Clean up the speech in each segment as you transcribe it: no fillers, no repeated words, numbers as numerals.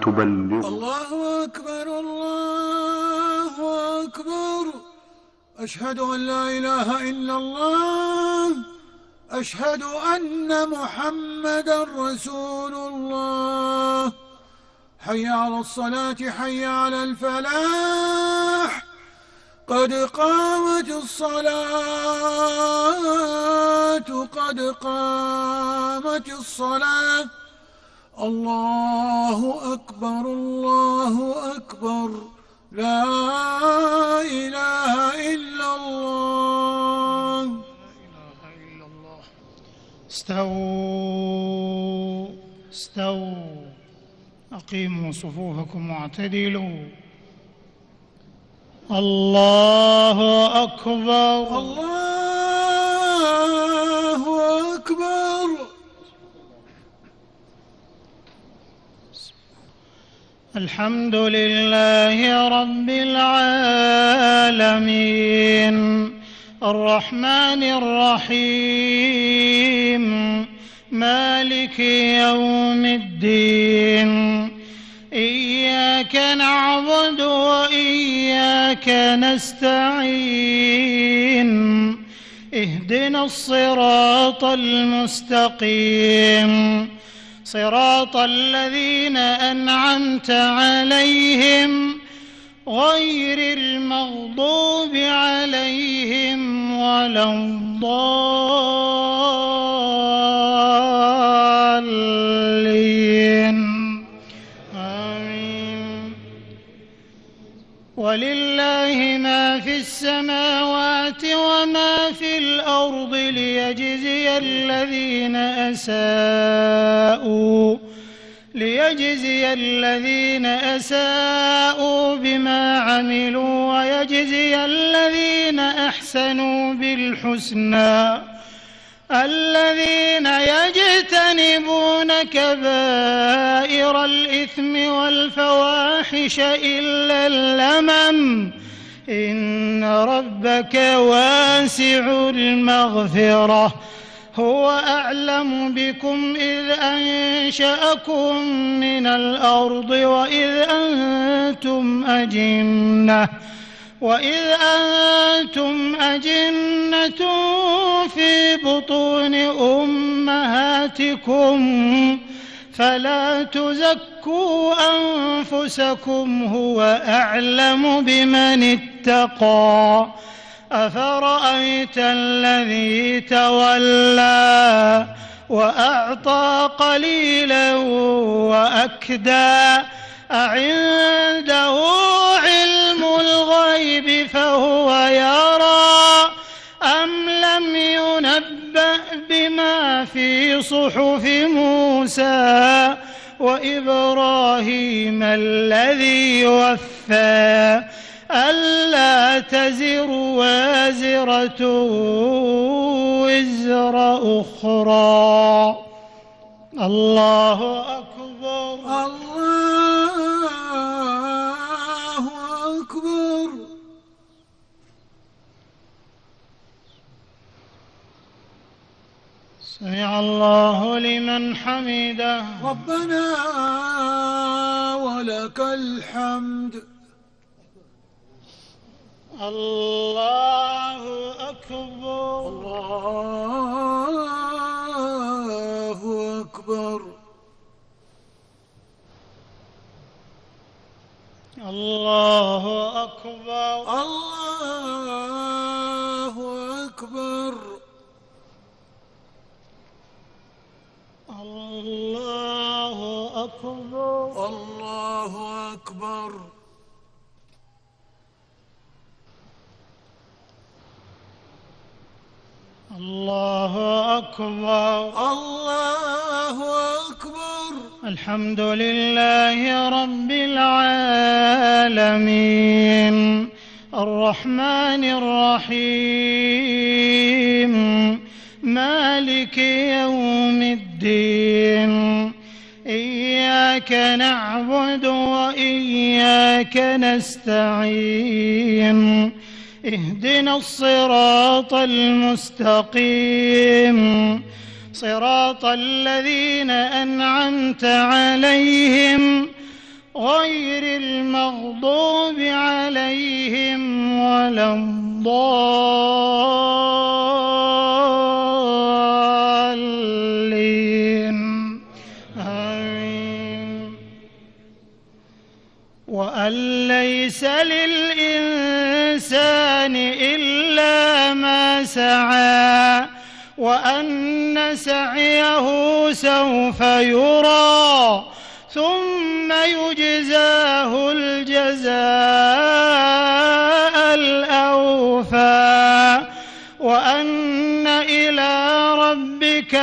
تبلغ. الله أكبر الله أكبر. أشهد أن لا إله إلا الله. أشهد أن محمدا رسول الله. حي على الصلاة حي على الفلاح. قد قامت الصلاة قد قامت الصلاة. الله أكبر الله أكبر. لا إله إلا الله. استووا أقيموا صفوفكم واعتدلوا. الله أكبر الله أكبر. الحمد لله رب العالمين الرحمن الرحيم مالك يوم الدين إياك نعبد وإياك نستعين اهدنا الصراط المستقيم صراط الذين أنعمت عليهم غير المغضوب عليهم ولا الضالين آمين. ولله ما في السماوات وما في الأرض ليجزي الذين أساءوا بما عملوا ويجزي الذين أحسنوا بالحسنى الذين يجتنبون كبائر الإثم والفواحش إلا اللمم إن ربك واسع المغفرة هو أعلم بكم إذ أنشأكم من الأرض وإذ أنتم أجنة في بطون أمهاتكم فلا تزكوا أنفسكم هو أعلم بمن اتقى. أفرأيت الذي تولى وأعطى قليلا وأكدى أعنده علم الغيب فهو يرى أم لم ينبأ بما في صحف موسى وإبراهيم الذي وفى ألا تزر وازرة وزر أخرى. الله أكبر الله أكبر. سمع الله لمن حمده. ربنا ولك الحمد. الله أكبر الله أكبر. الله أكبر الله أكبر. الله أكبر الله أكبر. الله أكبر الله أكبر. الحمد لله رب العالمين الرحمن الرحيم مالك يوم الدين إياك نعبد وإياك نستعين اهدنا الصراط المستقيم صراط الذين أنعمت عليهم الضالين آمين. وأن ليس للإنسان إلا ما سعى وأن سعيه سوف يرى ثم يجزاه الجزاء الأوفى وأن إلى ربك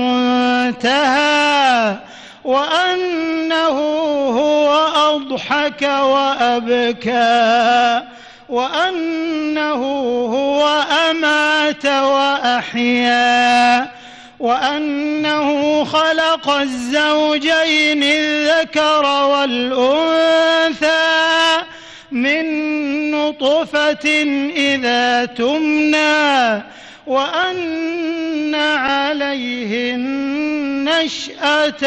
المنتهى وأنه هو أضحك وأبكى وأنه هو أمات وأحيا وأنه خلق الزوجين الذكر والأنثى من نطفة إذا تمنى وأن عليه النشأة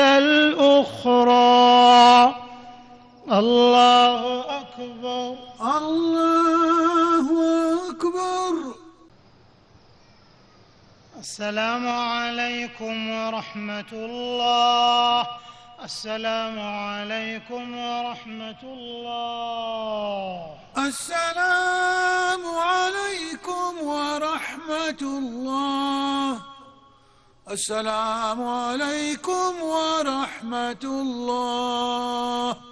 الأخرى. الله أكبر. الله أكبر. السلام عليكم ورحمة الله. السلام عليكم ورحمة الله. السلام عليكم ورحمة الله. السلام عليكم ورحمة الله.